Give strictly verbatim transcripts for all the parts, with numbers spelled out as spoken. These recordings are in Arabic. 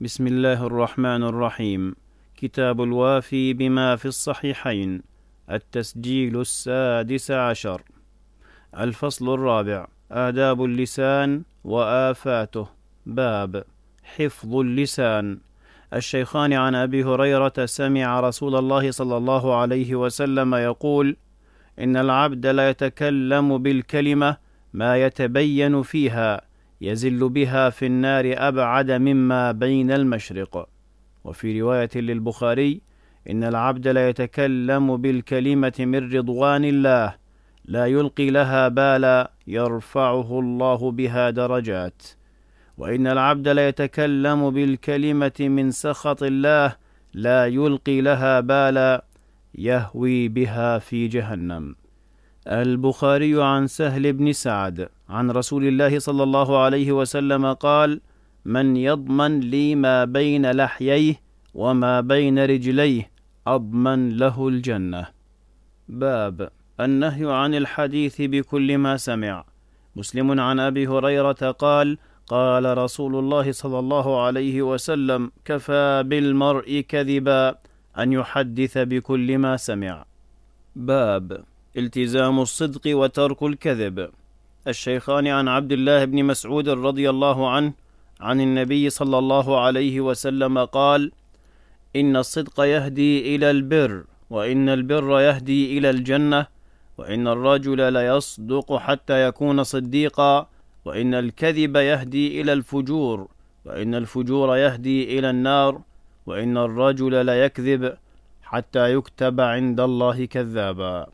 بسم الله الرحمن الرحيم. كتاب الوافي بما في الصحيحين، التسجيل السادس عشر. الفصل الرابع: آداب اللسان وآفاته. باب حفظ اللسان. الشيخان عن أبي هريرة سمع رسول الله صلى الله عليه وسلم يقول: إن العبد لا يتكلم بالكلمة ما يتبين فيها يزل بها في النار أبعد مما بين المشرق. وفي رواية للبخاري: إن العبد لا يتكلم بالكلمة من رضوان الله لا يلقي لها بالا يرفعه الله بها درجات، وإن العبد لا يتكلم بالكلمة من سخط الله لا يلقي لها بالا يهوي بها في جهنم. البخاري عن سهل بن سعد عن رسول الله صلى الله عليه وسلم قال: من يضمن لي ما بين لحييه وما بين رجليه أضمن له الجنة. باب النهي عن الحديث بكل ما سمع. مسلم عن أبي هريرة قال: قال رسول الله صلى الله عليه وسلم: كفى بالمرء كذبا أن يحدث بكل ما سمع. باب التزام الصدق وترك الكذب. الشيخان عن عبد الله بن مسعود رضي الله عنه عن النبي صلى الله عليه وسلم قال: إن الصدق يهدي إلى البر، وإن البر يهدي إلى الجنة، وإن الرجل ليصدق حتى يكون صديقا، وإن الكذب يهدي إلى الفجور، وإن الفجور يهدي إلى النار، وإن الرجل ليكذب حتى يكتب عند الله كذابا.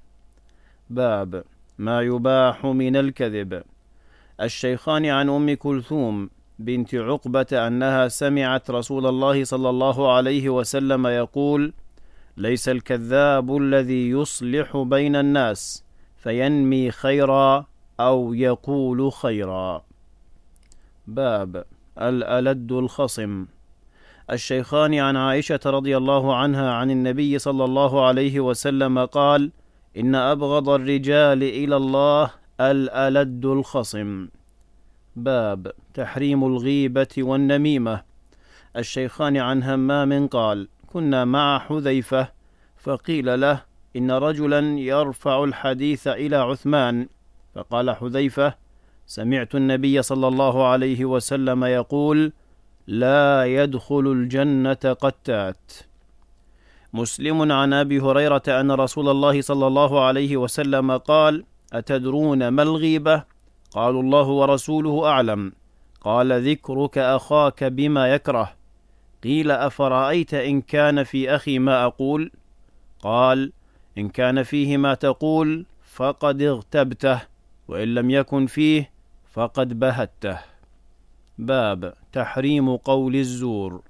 باب ما يباح من الكذب. الشيخان عن أم كلثوم بنت عقبة أنها سمعت رسول الله صلى الله عليه وسلم يقول: ليس الكذاب الذي يصلح بين الناس فينمي خيرا أو يقول خيرا. باب الألد الخصم. الشيخان عن عائشة رضي الله عنها عن النبي صلى الله عليه وسلم قال: إن أبغض الرجال إلى الله الألد الخصم. باب تحريم الغيبة والنميمة. الشيخان عن همام قال: كنا مع حذيفة فقيل له: إن رجلا يرفع الحديث إلى عثمان، فقال حذيفة: سمعت النبي صلى الله عليه وسلم يقول: لا يدخل الجنة قتات. مسلم عن أبي هريرة أن رسول الله صلى الله عليه وسلم قال: أتدرون ما الغيبة؟ قالوا: الله ورسوله أعلم. قال: ذكرك أخاك بما يكره. قيل: أفرأيت إن كان في أخي ما أقول؟ قال: إن كان فيه ما تقول فقد اغتبته، وإن لم يكن فيه فقد بهته. باب تحريم قول الزور.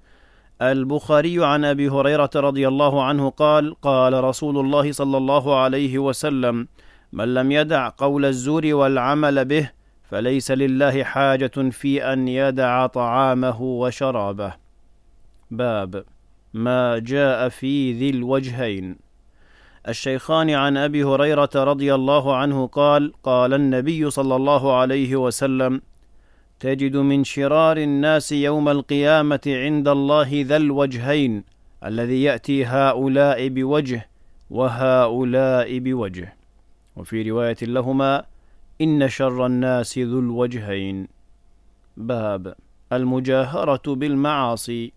البخاري عن أبي هريرة رضي الله عنه قال: قال رسول الله صلى الله عليه وسلم: من لم يدع قول الزور والعمل به فليس لله حاجة في أن يدع طعامه وشرابه. باب ما جاء في ذي الوجهين. الشيخان عن أبي هريرة رضي الله عنه قال: قال النبي صلى الله عليه وسلم: تجد من شرار الناس يوم القيامة عند الله ذا الوجهين، الذي يأتي هؤلاء بوجه وهؤلاء بوجه. وفي رواية لهما: إن شر الناس ذو الوجهين. باب المجاهرة بالمعاصي.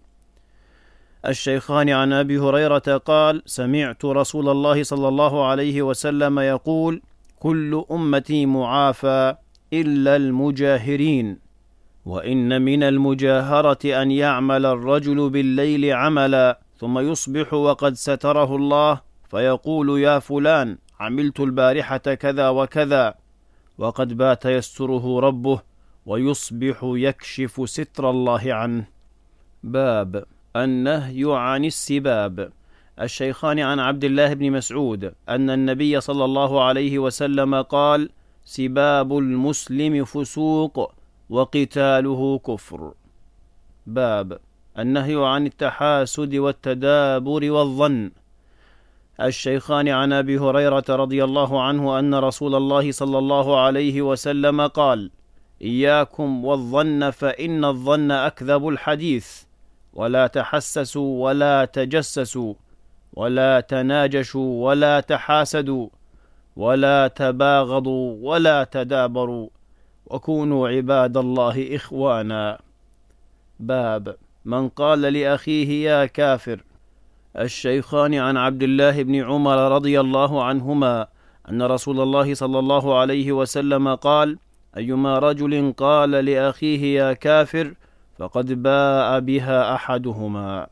الشيخان عن أبي هريرة قال: سمعت رسول الله صلى الله عليه وسلم يقول: كل أمتي معافى إلا المجاهرين، وإن من المجاهرة أن يعمل الرجل بالليل عملا ثم يصبح وقد ستره الله فيقول: يا فلان، عملت البارحة كذا وكذا، وقد بات يستره ربه، ويصبح يكشف ستر الله عنه. باب النهي عن السباب. الشيخان عن عبد الله بن مسعود أن النبي صلى الله عليه وسلم قال: سباب المسلم فسوق وقتاله كفر. باب النهي عن التحاسد والتدابر والظن. الشيخان عن أبي هريرة رضي الله عنه أن رسول الله صلى الله عليه وسلم قال: إياكم والظن فإن الظن أكذب الحديث، ولا تحسسوا ولا تجسسوا ولا تناجشوا ولا تحاسدوا ولا تباغضوا ولا تدابروا وكونوا عباد الله إخوانا. باب من قال لأخيه يا كافر. الشيخان عن عبد الله بن عمر رضي الله عنهما أن رسول الله صلى الله عليه وسلم قال: أيما رجل قال لأخيه يا كافر فقد باء بها أحدهما.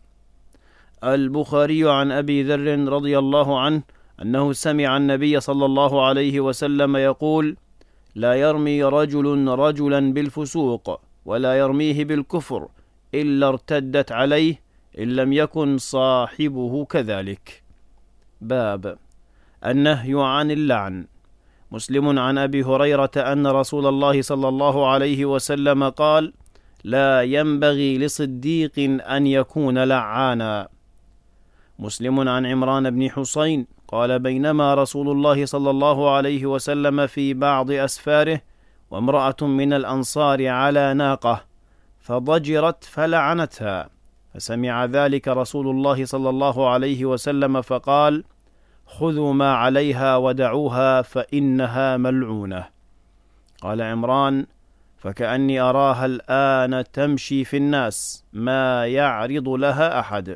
البخاري عن أبي ذر رضي الله عنه أنه سمع النبي صلى الله عليه وسلم يقول: لا يرمي رجل رجلا بالفسوق ولا يرميه بالكفر إلا ارتدت عليه إن لم يكن صاحبه كذلك. باب النهي عن اللعن. مسلم عن أبي هريرة أن رسول الله صلى الله عليه وسلم قال: لا ينبغي لصديق أن يكون لعانا. مسلم عن عمران بن حسين قال: بينما رسول الله صلى الله عليه وسلم في بعض أسفاره وامرأة من الأنصار على ناقة فضجرت فلعنتها، فسمع ذلك رسول الله صلى الله عليه وسلم فقال: خذوا ما عليها ودعوها فإنها ملعونة. قال عمران: فكأني أراها الآن تمشي في الناس ما يعرض لها أحد.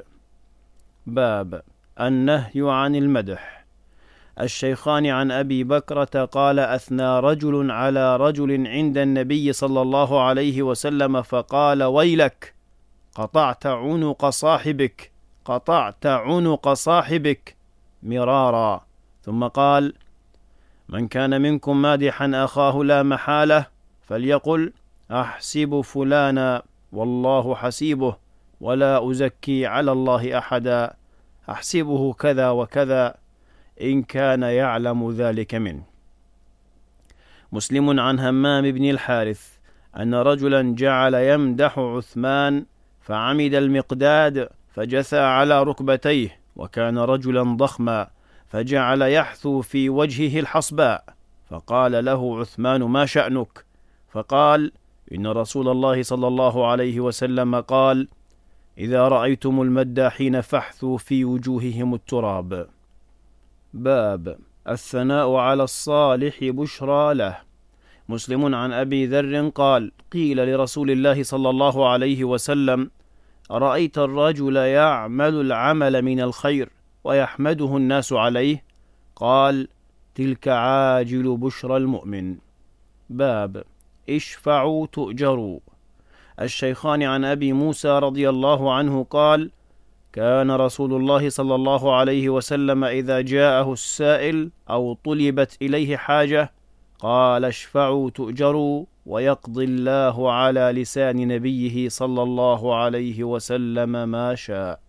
باب النهي عن المدح. الشيخان عن أبي بكرة قال: أثنى رجل على رجل عند النبي صلى الله عليه وسلم فقال: ويلك، قطعت عنق صاحبك، قطعت عنق صاحبك مرارا. ثم قال: من كان منكم مادحا أخاه لا محالة فليقل: أحسب فلانا والله حسيبه ولا أزكي على الله أحدا، أحسبه كذا وكذا إن كان يعلم ذلك منه. مسلم عن همام بن الحارث أن رجلا جعل يمدح عثمان فعمد المقداد فجثى على ركبتيه، وكان رجلا ضخما، فجعل يحثو في وجهه الحصباء، فقال له عثمان: ما شأنك؟ فقال: إن رسول الله صلى الله عليه وسلم قال: إذا رأيتم المداحين فاحثوا في وجوههم التراب. باب الثناء على الصالح بشرى له. مسلم عن أبي ذر قال: قيل لرسول الله صلى الله عليه وسلم: أرأيت الرجل يعمل العمل من الخير ويحمده الناس عليه؟ قال: تلك عاجل بشرى المؤمن. باب اشفعوا تؤجروا. الشيخان عن أبي موسى رضي الله عنه قال: كان رسول الله صلى الله عليه وسلم إذا جاءه السائل أو طلبت إليه حاجة قال: اشفعوا تؤجروا، ويقضي الله على لسان نبيه صلى الله عليه وسلم ما شاء.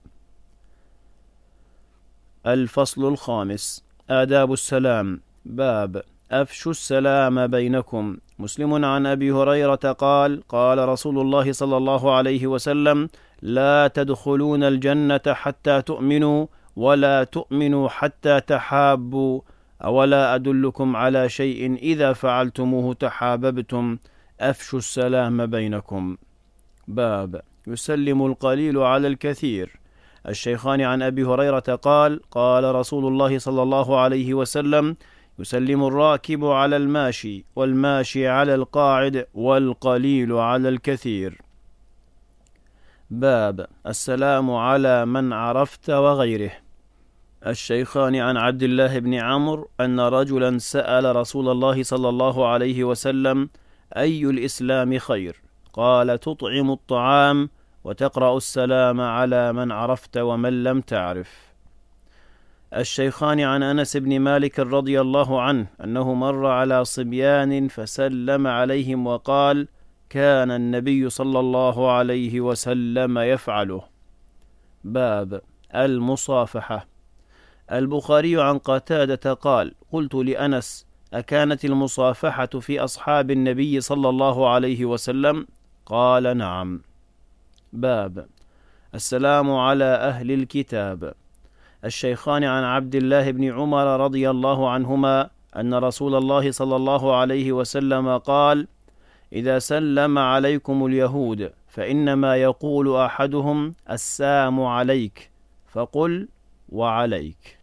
الفصل الخامس: آداب السلام. باب أفشوا السلام بينكم. مسلم عن أبي هريرة قال: قال رسول الله صلى الله عليه وسلم: لا تدخلون الجنة حتى تؤمنوا، ولا تؤمنوا حتى تحابوا، أولا أدلكم على شيء إذا فعلتموه تحاببتم؟ أفشوا السلام بينكم. باب يسلم القليل على الكثير. الشيخان عن أبي هريرة قال: قال رسول الله صلى الله عليه وسلم: يسلم الراكب على الماشي، والماشي على القاعد، والقليل على الكثير. باب السلام على من عرفت وغيره. الشيخان عن عبد الله بن عمرو أن رجلا سأل رسول الله صلى الله عليه وسلم: أي الإسلام خير؟ قال: تطعم الطعام وتقرأ السلام على من عرفت ومن لم تعرف. الشيخان عن أنس بن مالك رضي الله عنه أنه مر على صبيان فسلم عليهم وقال: كان النبي صلى الله عليه وسلم يفعله. باب المصافحة. البخاري عن قتادة قال: قلت لأنس: أكانت المصافحة في أصحاب النبي صلى الله عليه وسلم؟ قال: نعم. باب السلام على أهل الكتاب. الشيخان عن عبد الله بن عمر رضي الله عنهما أن رسول الله صلى الله عليه وسلم قال: إذا سلم عليكم اليهود فإنما يقول أحدهم السلام عليك، فقل وعليك.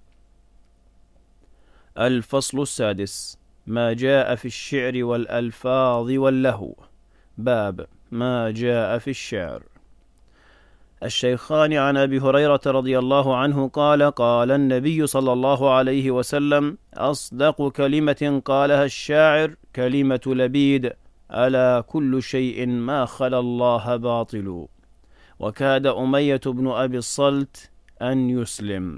الفصل السادس: ما جاء في الشعر والألفاظ واللهو. باب ما جاء في الشعر. الشيخان عن أبي هريرة رضي الله عنه قال: قال النبي صلى الله عليه وسلم: أصدق كلمة قالها الشاعر كلمة لبيد: ألا كل شيء ما خلا الله باطل. وكاد أمية بن أبي الصلت أن يسلم.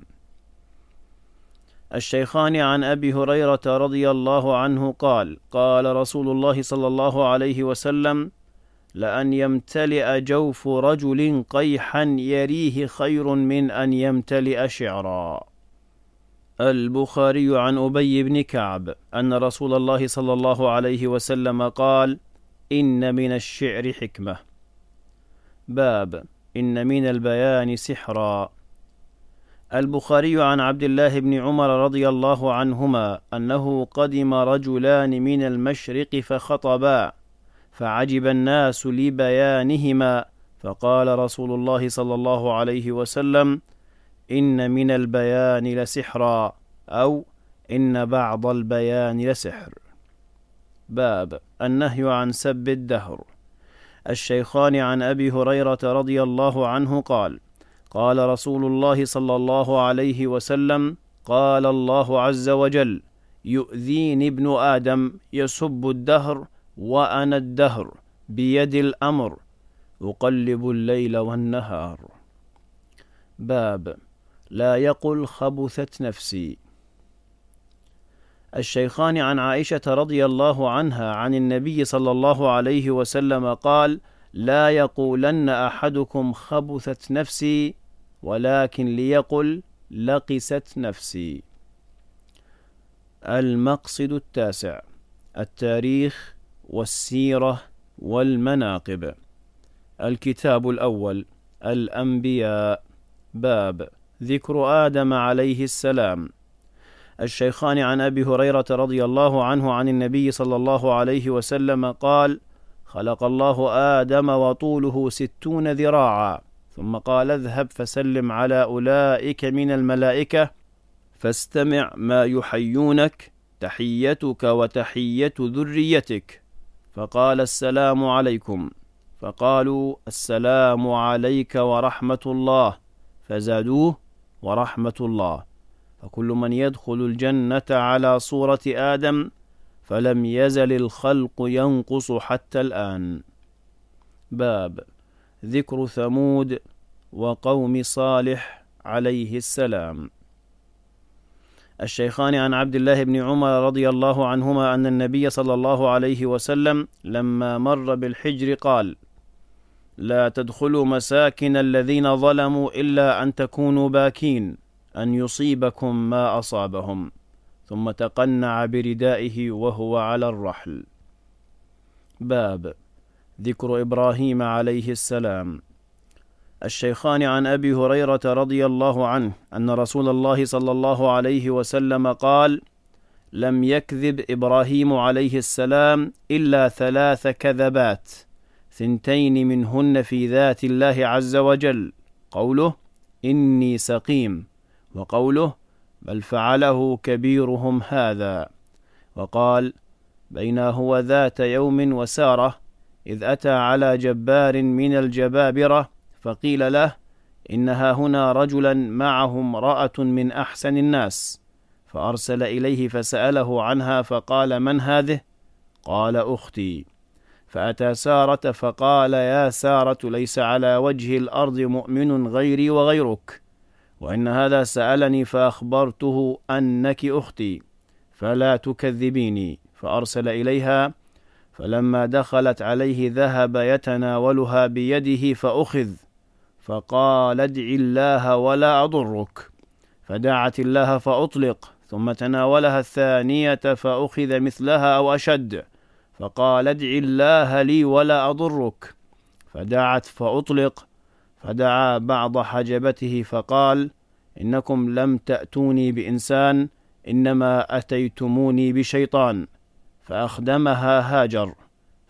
الشيخان عن أبي هريرة رضي الله عنه قال: قال رسول الله صلى الله عليه وسلم: لأن يمتلئ جوف رجل قيحا يريه خير من أن يمتلئ شعرا. البخاري عن أبي بن كعب أن رسول الله صلى الله عليه وسلم قال: إن من الشعر حكمة. باب إن من البيان سحرا. البخاري عن عبد الله بن عمر رضي الله عنهما أنه قدم رجلان من المشرق فخطبا، فعجب الناس لبيانهما، فقال رسول الله صلى الله عليه وسلم: إن من البيان لسحرا، أو إن بعض البيان لسحر. باب النهي عن سب الدهر. الشيخان عن أبي هريرة رضي الله عنه قال: قال رسول الله صلى الله عليه وسلم: قال الله عز وجل: يؤذيني ابن آدم يسب الدهر وأنا الدهر بيد الأمر أقلب الليل والنهار. باب لا يقل خبثت نفسي. الشيخان عن عائشة رضي الله عنها عن النبي صلى الله عليه وسلم قال: لا يقولن أحدكم خبثت نفسي، ولكن ليقل لقست نفسي. المقصد التاسع: التاريخ والسيرة والمناقب. الكتاب الأول: الأنبياء. باب ذكر آدم عليه السلام. الشيخان عن أبي هريرة رضي الله عنه عن النبي صلى الله عليه وسلم قال: خلق الله آدم وطوله ستون ذراعا، ثم قال: اذهب فسلم على أولئك من الملائكة فاستمع ما يحيونك، تحيتك وتحية ذريتك. فقال: السلام عليكم. فقالوا: السلام عليك ورحمة الله. فزادوه: ورحمة الله. فكل من يدخل الجنة على صورة آدم، فلم يزل الخلق ينقص حتى الآن. باب ذكر ثمود وقوم صالح عليه السلام. الشيخان عن عبد الله بن عمر رضي الله عنهما أن النبي صلى الله عليه وسلم لما مر بالحجر قال: لا تدخلوا مساكن الذين ظلموا إلا أن تكونوا باكين أن يصيبكم ما أصابهم، ثم تقنع بردائه وهو على الرحل. باب ذكر إبراهيم عليه السلام. الشيخان عن أبي هريرة رضي الله عنه أن رسول الله صلى الله عليه وسلم قال: لم يكذب إبراهيم عليه السلام إلا ثلاث كذبات، ثنتين منهن في ذات الله عز وجل: قوله: إني سقيم، وقوله: بل فعله كبيرهم هذا، وقال: بينا هو ذات يوم وسارة إذ أتى على جبار من الجبابرة فقيل له: إنها هنا رجلا معه امرأة من أحسن الناس، فأرسل إليه فسأله عنها فقال: من هذه؟ قال: أختي. فأتى سارة فقال: يا سارة، ليس على وجه الأرض مؤمن غيري وغيرك، وإن هذا سألني فأخبرته أنك أختي، فلا تكذبيني. فأرسل إليها، فلما دخلت عليه ذهب يتناولها بيده فأخذ، فقال: ادع الله ولا أضرك. فدعت الله فأطلق، ثم تناولها الثانية فأخذ مثلها أو أشد، فقال: ادع الله لي ولا أضرك. فدعت فأطلق، فدعا بعض حجبته فقال: إنكم لم تأتوني بإنسان، إنما أتيتموني بشيطان. فأخدمها هاجر،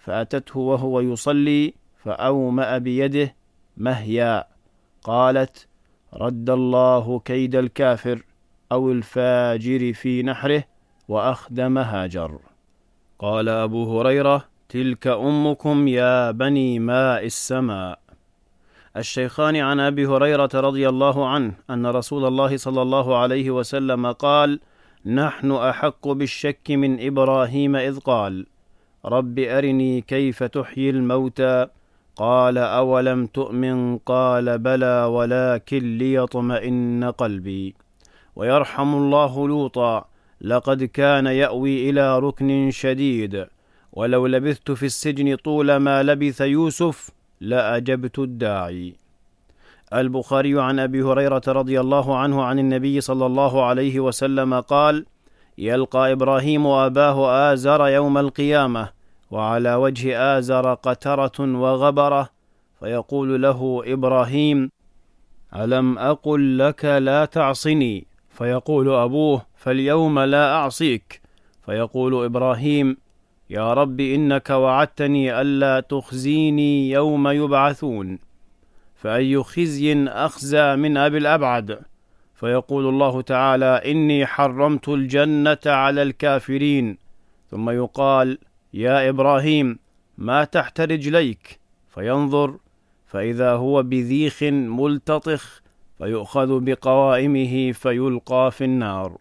فأتته وهو يصلي فأومأ بيده مهيا، قالت: رد الله كيد الكافر أو الفاجر في نحره وأخدم هاجر. قال أبو هريرة: تلك أمكم يا بني ماء السماء. الشيخان عن أبي هريرة رضي الله عنه أن رسول الله صلى الله عليه وسلم قال: نحن أحق بالشك من إبراهيم إذ قال: رب أرني كيف تحيي الموتى، قال: أولم تؤمن، قال: بلى ولكن ليطمئن قلبي. ويرحم الله لوطا: لقد كان يأوي إلى ركن شديد، ولو لبثت في السجن طول ما لبث يوسف لأجبت الداعي. البخاري عن أبي هريرة رضي الله عنه عن النبي صلى الله عليه وسلم قال: يلقى إبراهيم أباه آزر يوم القيامة، وعلى وجه آزر قترة وغبرة، فيقول له إبراهيم: ألم أقل لك لا تعصني؟ فيقول أبوه: فاليوم لا أعصيك. فيقول إبراهيم: يا رب إنك وعدتني ألا تخزيني يوم يبعثون، فأي خزي أخزى من أبي الأبعد؟ فيقول الله تعالى: إني حرمت الجنة على الكافرين. ثم يقال: يا إبراهيم ما تحت رجليك؟ فينظر فإذا هو بذيخ ملتطخ، فيؤخذ بقوائمه فيلقى في النار.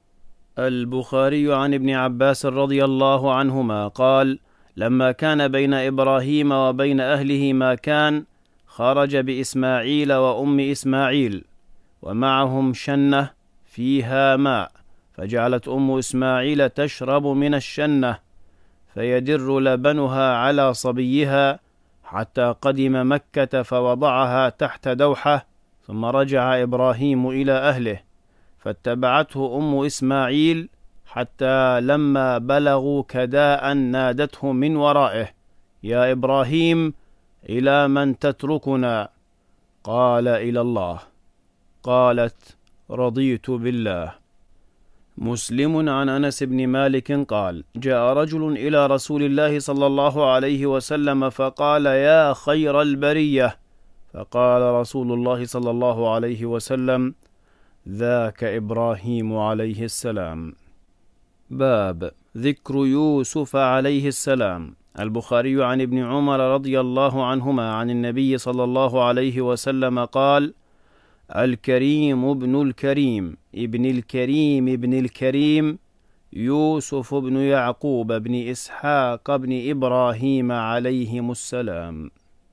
البخاري عن ابن عباس رضي الله عنهما قال: لما كان بين إبراهيم وبين أهله ما كان، خرج بإسماعيل وأم إسماعيل، ومعهم شنة فيها ماء، فجعلت أم إسماعيل تشرب من الشنة، فيدر لبنها على صبيها حتى قدم مكة فوضعها تحت دوحة، ثم رجع إبراهيم إلى أهله، فاتبعته أم إسماعيل حتى لما بلغوا كداء نادته من ورائه: يا إبراهيم إلى من تتركنا؟ قال: إلى الله. قالت: رضيت بالله. مسلم عن أنس بن مالك قال: جاء رجل إلى رسول الله صلى الله عليه وسلم فقال: يا خير البرية. فقال رسول الله صلى الله عليه وسلم: ذاك إبراهيم عليه السلام. باب ذكر يوسف عليه السلام. البخاري عن ابن عمر رضي الله عنهما عن النبي صلى الله عليه وسلم قال: الكريم ابن الكريم ابن الكريم ابن الكريم يوسف بن يعقوب بن إسحاق بن إبراهيم عليهم السلام.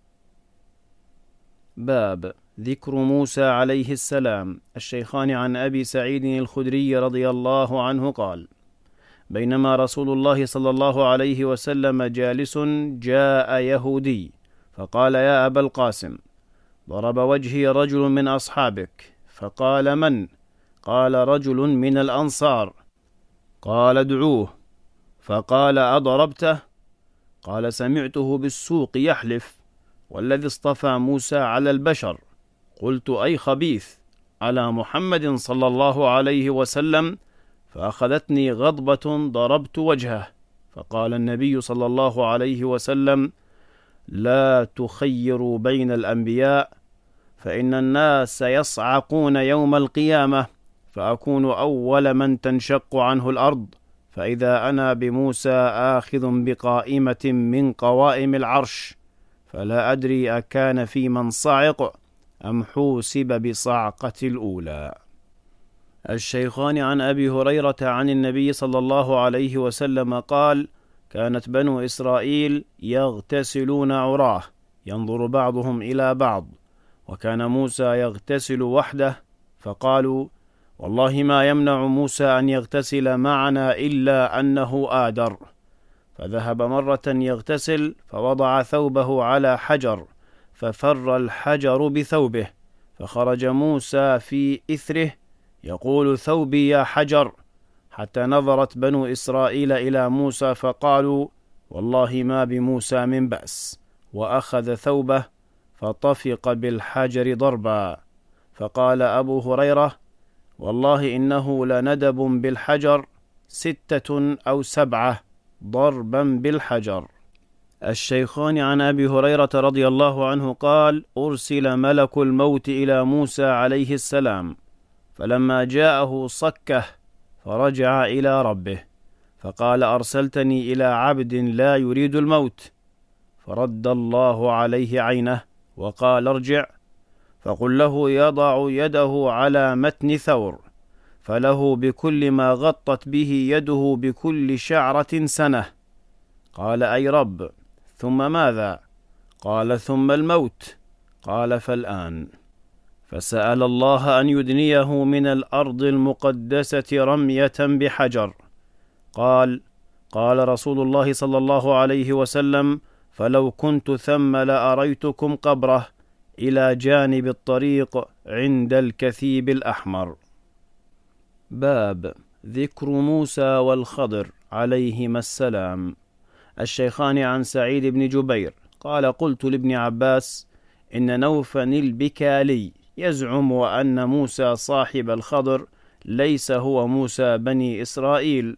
باب ذكر موسى عليه السلام. الشيخان عن أبي سعيد الخدري رضي الله عنه قال: بينما رسول الله صلى الله عليه وسلم جالس، جاء يهودي فقال: يا أبا القاسم، ضرب وجهي رجل من أصحابك. فقال: من؟ قال: رجل من الأنصار. قال: ادعوه. فقال: أضربته؟ قال: سمعته بالسوق يحلف والذي اصطفى موسى على البشر. قلت: أي خبيث، على محمد صلى الله عليه وسلم. فأخذتني غضبة ضربت وجهه. فقال النبي صلى الله عليه وسلم: لا تخيروا بين الأنبياء، فإن الناس يصعقون يوم القيامة، فأكون أول من تنشق عنه الأرض، فإذا أنا بموسى آخذ بقائمة من قوائم العرش، فلا أدري أكان في من صعق أم حوسب بصعقة الأولى. الشيخان عن أبي هريرة عن النبي صلى الله عليه وسلم قال: كانت بنو إسرائيل يغتسلون عراه، ينظر بعضهم إلى بعض، وكان موسى يغتسل وحده، فقالوا: والله ما يمنع موسى أن يغتسل معنا إلا أنه آدر. فذهب مرة يغتسل فوضع ثوبه على حجر، ففر الحجر بثوبه، فخرج موسى في إثره يقول: ثوبي يا حجر، حتى نظرت بنو إسرائيل إلى موسى فقالوا: والله ما بموسى من بأس، وأخذ ثوبه فطفق بالحجر ضربا. فقال أبو هريرة: والله إنه لندب بالحجر ستة أو سبعة ضربا بالحجر. الشيخان عن أبي هريرة رضي الله عنه قال: أرسل ملك الموت إلى موسى عليه السلام، فلما جاءه صكه فرجع إلى ربه، فقال: أرسلتني إلى عبد لا يريد الموت. فرد الله عليه عينه وقال: ارجع فقل له يضع يده على متن ثور، فله بكل ما غطت به يده بكل شعرة سنة. قال: أي رب، ثم ماذا؟ قال: ثم الموت. قال: فالآن. فسأل الله أن يدنيه من الأرض المقدسة رمية بحجر. قال: قال رسول الله صلى الله عليه وسلم: فلو كنت ثم لأريتكم قبره إلى جانب الطريق عند الكثيب الأحمر. باب ذكر موسى والخضر عليهما السلام. الشيخان عن سعيد بن جبير قال: قلت لابن عباس: إن نوفا البكالي يزعم أن موسى صاحب الخضر ليس هو موسى بني إسرائيل،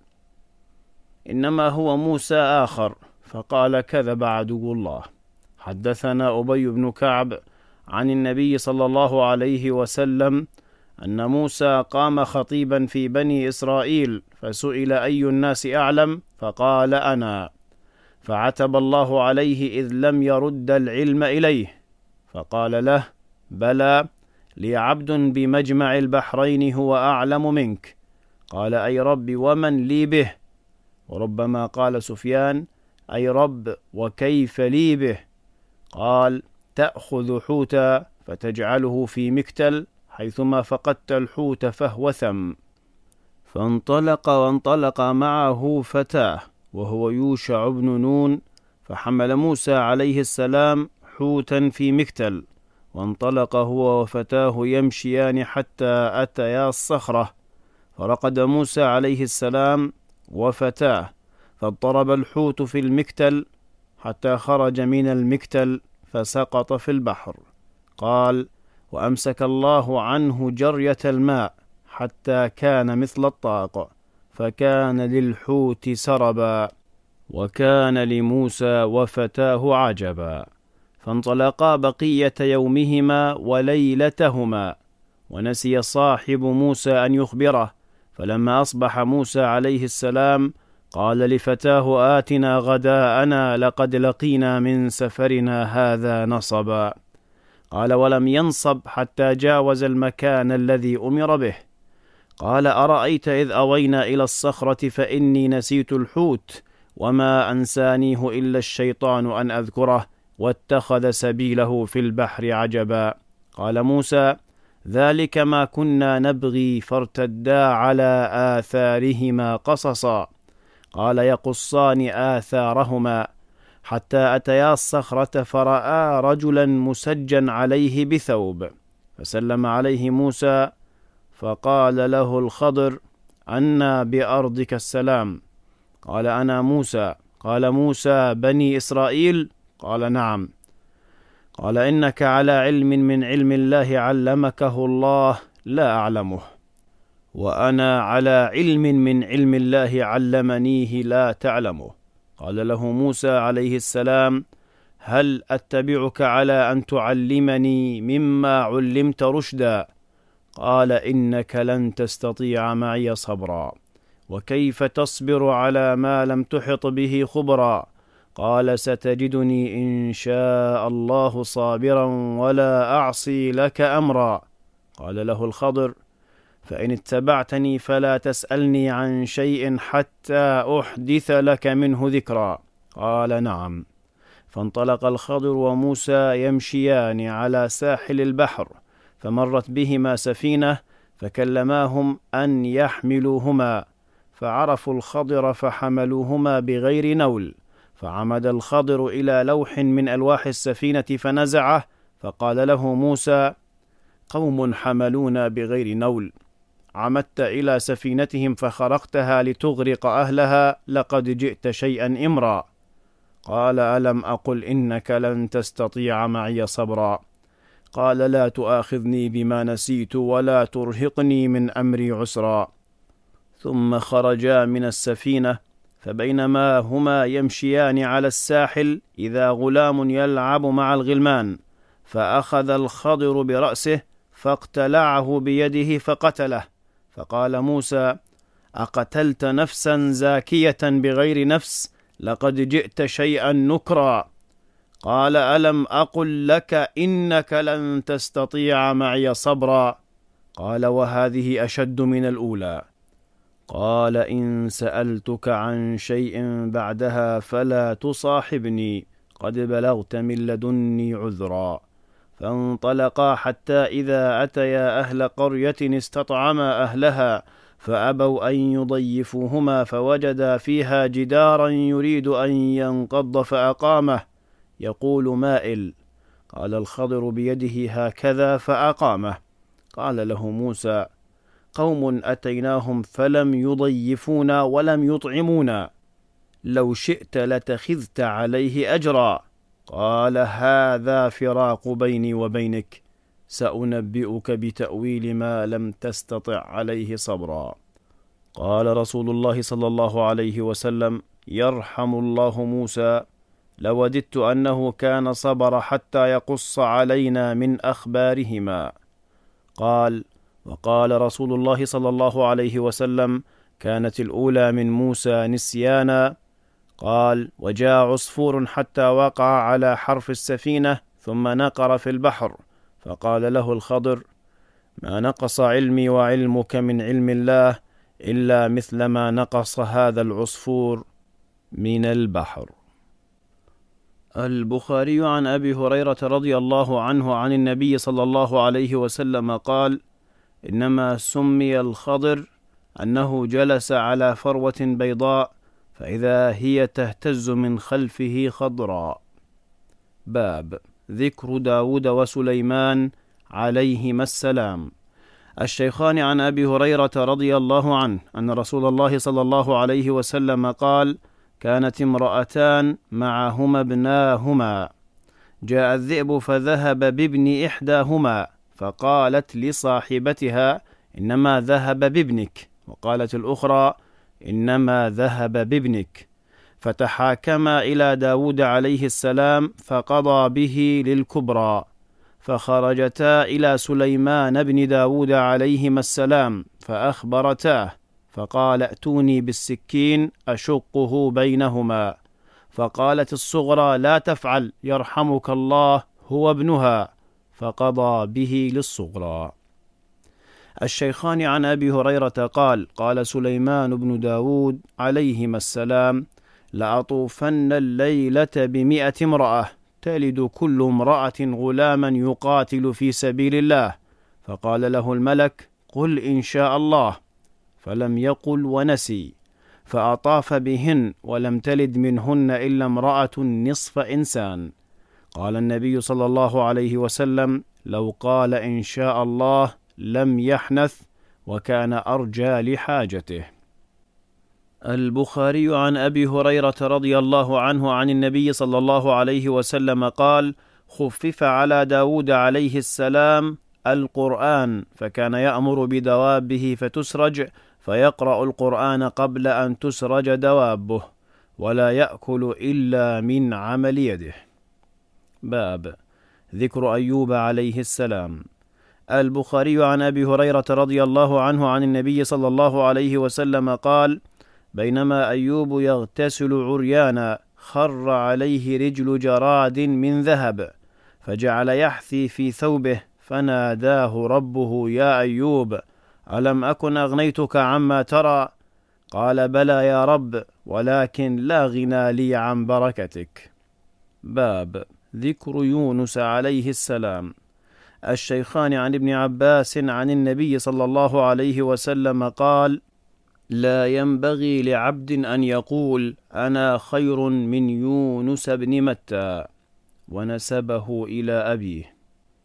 إنما هو موسى آخر. فقال: كذب عدو الله. حدثنا أبي بن كعب عن النبي صلى الله عليه وسلم أن موسى قام خطيبا في بني إسرائيل، فسئل: أي الناس أعلم؟ فقال: أنا. فعتب الله عليه إذ لم يرد العلم إليه، فقال له: بلى، لي عبد بمجمع البحرين هو أعلم منك. قال: أي رب، ومن لي به؟ وربما قال سفيان: أي رب، وكيف لي به؟ قال: تأخذ حوتا فتجعله في مكتل، حيثما فقدت الحوت فهو ثم. فانطلق وانطلق معه فتاه وهو يوشع بن نون، فحمل موسى عليه السلام حوتا في مكتل، وانطلق هو وفتاه يمشيان حتى أتيا الصخرة، فرقد موسى عليه السلام وفتاه، فاضطرب الحوت في المكتل حتى خرج من المكتل فسقط في البحر. قال: وأمسك الله عنه جرية الماء حتى كان مثل الطاق، فكان للحوت سربا، وكان لموسى وفتاه عجبا. فانطلقا بقية يومهما وليلتهما، ونسي صاحب موسى أن يخبره. فلما أصبح موسى عليه السلام قال لفتاه: آتنا غداءنا لقد لقينا من سفرنا هذا نصبا. قال: ولم ينصب حتى جاوز المكان الذي أمر به. قال: أرأيت إذ أوينا إلى الصخرة فإني نسيت الحوت وما أنسانيه إلا الشيطان أن أذكره، واتخذ سبيله في البحر عجبا. قال موسى: ذلك ما كنا نبغي، فارتدا على آثارهما قصصا. قال: يقصان آثارهما حتى أتيا الصخرة، فرأى رجلا مسجا عليه بثوب، فسلم عليه موسى، فقال له الخضر: أنى بأرضك السلام؟ قال: أنا موسى. قال: موسى بني إسرائيل؟ قال: نعم. قال: إنك على علم من علم الله علمكه الله لا أعلمه، وأنا على علم من علم الله علمنيه لا تعلمه. قال له موسى عليه السلام: هل أتبعك على أن تعلمني مما علمت رشدا؟ قال: إنك لن تستطيع معي صبرا، وكيف تصبر على ما لم تحط به خبرا؟ قال: ستجدني إن شاء الله صابرا ولا أعصي لك أمرا. قال له الخضر: فإن اتبعتني فلا تسألني عن شيء حتى أحدث لك منه ذكرا. قال: نعم. فانطلق الخضر وموسى يمشيان على ساحل البحر، فمرت بهما سفينة، فكلماهم أن يحملوهما، فعرفوا الخضر فحملوهما بغير نول. فعمد الخضر إلى لوح من ألواح السفينة فنزعه، فقال له موسى: قوم حملونا بغير نول، عمدت إلى سفينتهم فخرقتها لتغرق أهلها، لقد جئت شيئا إمرا. قال: ألم أقل إنك لن تستطيع معي صبرا؟ قال: لا تؤاخذني بما نسيت ولا ترهقني من أمري عسرا. ثم خرجا من السفينة، فبينما هما يمشيان على الساحل إذا غلام يلعب مع الغلمان، فأخذ الخضر برأسه فاقتلعه بيده فقتله، فقال موسى: أقتلت نفسا زاكية بغير نفس؟ لقد جئت شيئا نكرا. قال: ألم أقل لك إنك لن تستطيع معي صبرا؟ قال: وهذه أشد من الأولى. قال: إن سألتك عن شيء بعدها فلا تصاحبني، قد بلغت من لدني عذرا. فانطلقا حتى إذا أتيا أهل قرية استطعما أهلها فأبوا أن يضيفوهما، فوجدا فيها جدارا يريد أن ينقض فأقامه يقول: مائل. قال الخضر بيده هكذا فأقامه. قال له موسى: قوم أتيناهم فلم يضيفونا ولم يطعمونا، لو شئت لتخذت عليه أجرا. قال: هذا فراق بيني وبينك، سأنبئك بتأويل ما لم تستطع عليه صبرا. قال رسول الله صلى الله عليه وسلم: يرحم الله موسى، لوددت أنه كان صبر حتى يقص علينا من أخبارهما. قال: وقال رسول الله صلى الله عليه وسلم: كانت الأولى من موسى نسيانا. قال: وجاء عصفور حتى وقع على حرف السفينة ثم نقر في البحر، فقال له الخضر: ما نقص علمي وعلمك من علم الله إلا مثل ما نقص هذا العصفور من البحر. البخاري عن أبي هريرة رضي الله عنه عن النبي صلى الله عليه وسلم قال: إنما سمي الخضر أنه جلس على فروة بيضاء فإذا هي تهتز من خلفه خضراء. باب ذكر داود وسليمان عليهما السلام. الشيخان عن أبي هريرة رضي الله عنه أن رسول الله صلى الله عليه وسلم قال: كانت امرأتان معهما ابناهما، جاء الذئب فذهب بابن إحداهما، فقالت لصاحبتها: إنما ذهب بابنك، وقالت الأخرى: إنما ذهب بابنك، فتحاكما إلى داود عليه السلام فقضى به للكبرى، فخرجتا إلى سليمان بن داود عليهما السلام فأخبرتاه، فقال: ائتوني بالسكين أشقه بينهما. فقالت الصغرى: لا تفعل يرحمك الله، هو ابنها، فقضى به للصغرى. الشيخان عن أبي هريرة قال: قال سليمان بن داود عليهما السلام: لأطوفن الليلة بمئة امرأة، تلد كل امرأة غلاما يقاتل في سبيل الله. فقال له الملك: قل إن شاء الله، فلم يقل ونسي، فأطاف بهن ولم تلد منهن إلا امرأة نصف إنسان. قال النبي صلى الله عليه وسلم: لو قال إن شاء الله لم يحنث، وكان أرجى لحاجته. البخاري عن أبي هريرة رضي الله عنه عن النبي صلى الله عليه وسلم قال: خفف على داود عليه السلام القرآن، فكان يأمر بدوابه فتسرج، فيقرأ القرآن قبل أن تسرج دوابه، ولا يأكل إلا من عمل يده. باب ذكر أيوب عليه السلام. البخاري عن أبي هريرة رضي الله عنه عن النبي صلى الله عليه وسلم قال: بينما أيوب يغتسل عريانا خر عليه رجل جراد من ذهب، فجعل يحثي في ثوبه، فناداه ربه: يا أيوب، ألم أكن أغنيتك عما ترى؟ قال: بلى يا رب، ولكن لا غنى لي عن بركتك. باب ذكر يونس عليه السلام. الشيخان عن ابن عباس عن النبي صلى الله عليه وسلم قال: لا ينبغي لعبد أن يقول أنا خير من يونس بن متى، ونسبه إلى أبيه.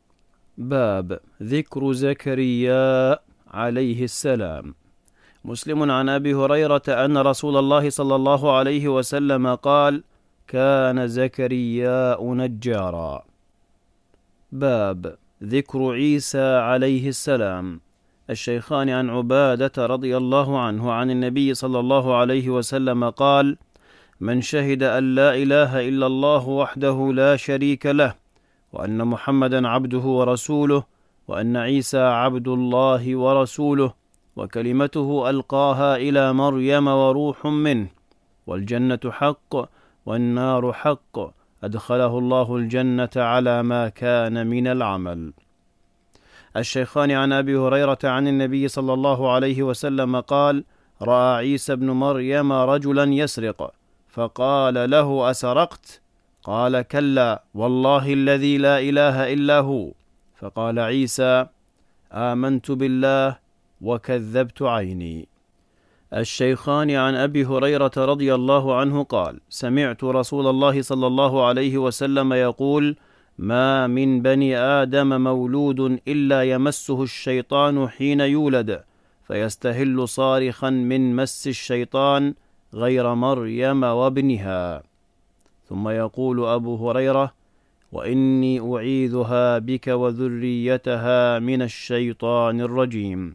باب ذكر زكريا عليه السلام. مسلم عن أبي هريرة أن رسول الله صلى الله عليه وسلم قال: كان زكرياء نجارا. باب ذكر عيسى عليه السلام. الشيخان عن عبادة رضي الله عنه عن النبي صلى الله عليه وسلم قال: من شهد أن لا إله إلا الله وحده لا شريك له، وأن محمدا عبده ورسوله، وأن عيسى عبد الله ورسوله، وكلمته ألقاها إلى مريم وروح منه، والجنة حق والنار حق، أدخله الله الجنة على ما كان من العمل. الشيخان عن أبي هريرة عن النبي صلى الله عليه وسلم قال: رأى عيسى بن مريم رجلا يسرق، فقال له: أسرقت؟ قال: كلا، والله الذي لا إله إلا هو. فقال عيسى: آمنت بالله وكذبت عيني. الشيخان عن أبي هريرة رضي الله عنه قال: سمعت رسول الله صلى الله عليه وسلم يقول: ما من بني آدم مولود إلا يمسه الشيطان حين يولد، فيستهل صارخا من مس الشيطان، غير مريم وابنها. ثم يقول أبو هريرة: وإني أعيذها بك وذريتها من الشيطان الرجيم.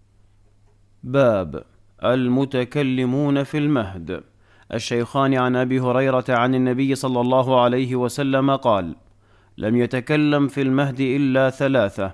باب المتكلمون في المهد. الشيخان عن أبي هريرة عن النبي صلى الله عليه وسلم قال: لم يتكلم في المهد إلا ثلاثة: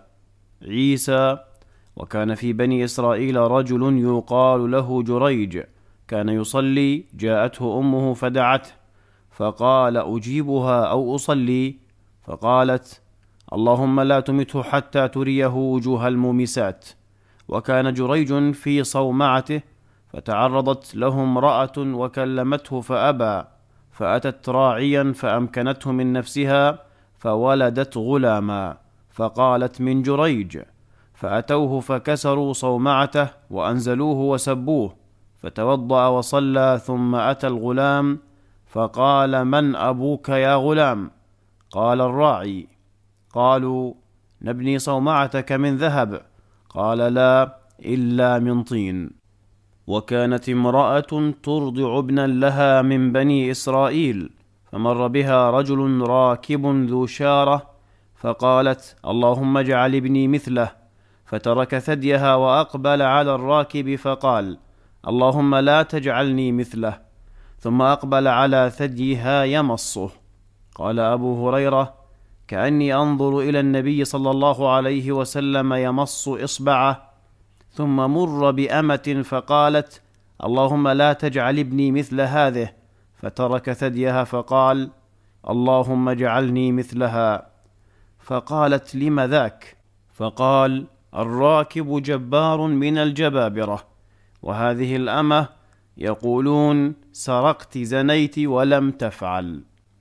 عيسى، وكان في بني إسرائيل رجل يقال له جريج، كان يصلي، جاءته أمه فدعته، فقال: أجيبها أو أصلي؟ فقالت: اللهم لا تمته حتى تريه وجوه المومسات. وكان جريج في صومعته، فتعرضت له امرأة وكلمته فأبى، فأتت راعيا فأمكنته من نفسها، فولدت غلاما، فقالت: من جريج. فأتوه فكسروا صومعته وأنزلوه وسبوه، فتوضأ وصلى، ثم أتى الغلام فقال: من أبوك يا غلام؟ قال: الراعي. قالوا: نبني صومعتك من ذهب؟ قال: لا، إلا من طين. وكانت امرأة ترضع ابنا لها من بني إسرائيل، فمر بها رجل راكب ذو شارة، فقالت: اللهم اجعل ابني مثله، فترك ثديها وأقبل على الراكب فقال: اللهم لا تجعلني مثله، ثم أقبل على ثديها يمصه. قال أبو هريرة: كأني أنظر إلى النبي صلى الله عليه وسلم يمص إصبعه، ثم مر بأمة فقالت: اللهم لا تجعل ابني مثل هذه، فترك ثديها فقال: اللهم اجعلني مثلها. فقالت: لم ذاك؟ فقال: الراكب جبار من الجبابرة، وهذه الأمة يقولون: سرقت زنيت ولم تفعل.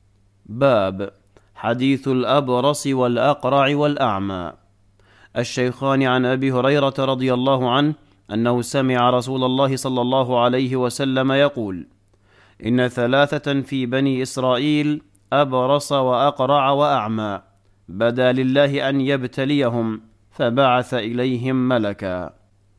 باب حديث الأبرص والأقرع والأعمى. الشيخان عن أبي هريرة رضي الله عنه أنه سمع رسول الله صلى الله عليه وسلم يقول: إن ثلاثة في بني إسرائيل أبرص وأقرع وأعمى، بدا لله أن يبتليهم، فبعث إليهم ملكا.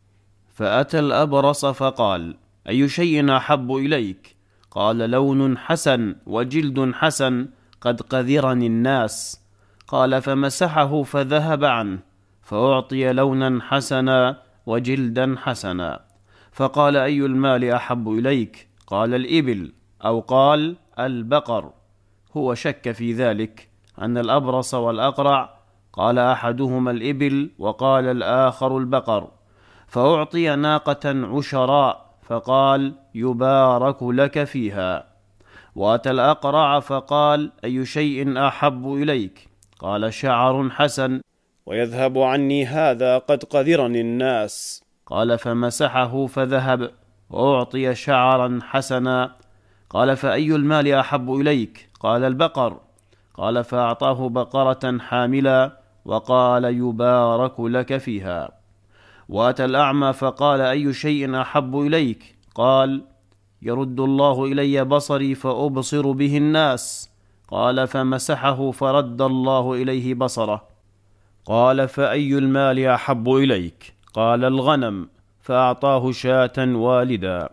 فأتى الأبرص فقال: أي شيء أحب إليك؟ قال: لون حسن وجلد حسن، قد قذرني الناس. قال: فمسحه فذهب عنه، فأعطي لونا حسنا وجلدا حسنا. فقال: أي المال أحب إليك؟ قال: الإبل، أو قال: البقر. هو شك في ذلك، أن الأبرص والأقرع، قال أحدهما الإبل وقال الآخر البقر. فأعطي ناقة عشراء، فقال: يبارك لك فيها. وأتى الأقرع فقال: أي شيء أحب إليك؟ قال: شعر حسن، ويذهب عني هذا، قد قذرني الناس. قال: فمسحه فذهب، وأعطي شعرا حسنا. قال: فأي المال أحب إليك؟ قال: البقر. قال: فأعطاه بقرة حاملا، وقال: يبارك لك فيها. وأتى الأعمى فقال: أي شيء أحب إليك؟ قال: يرد الله إلي بصري فأبصر به الناس. قال: فمسحه فرد الله إليه بصره. قال: فأي المال أحب إليك؟ قال: الغنم. فأعطاه شاة والدا.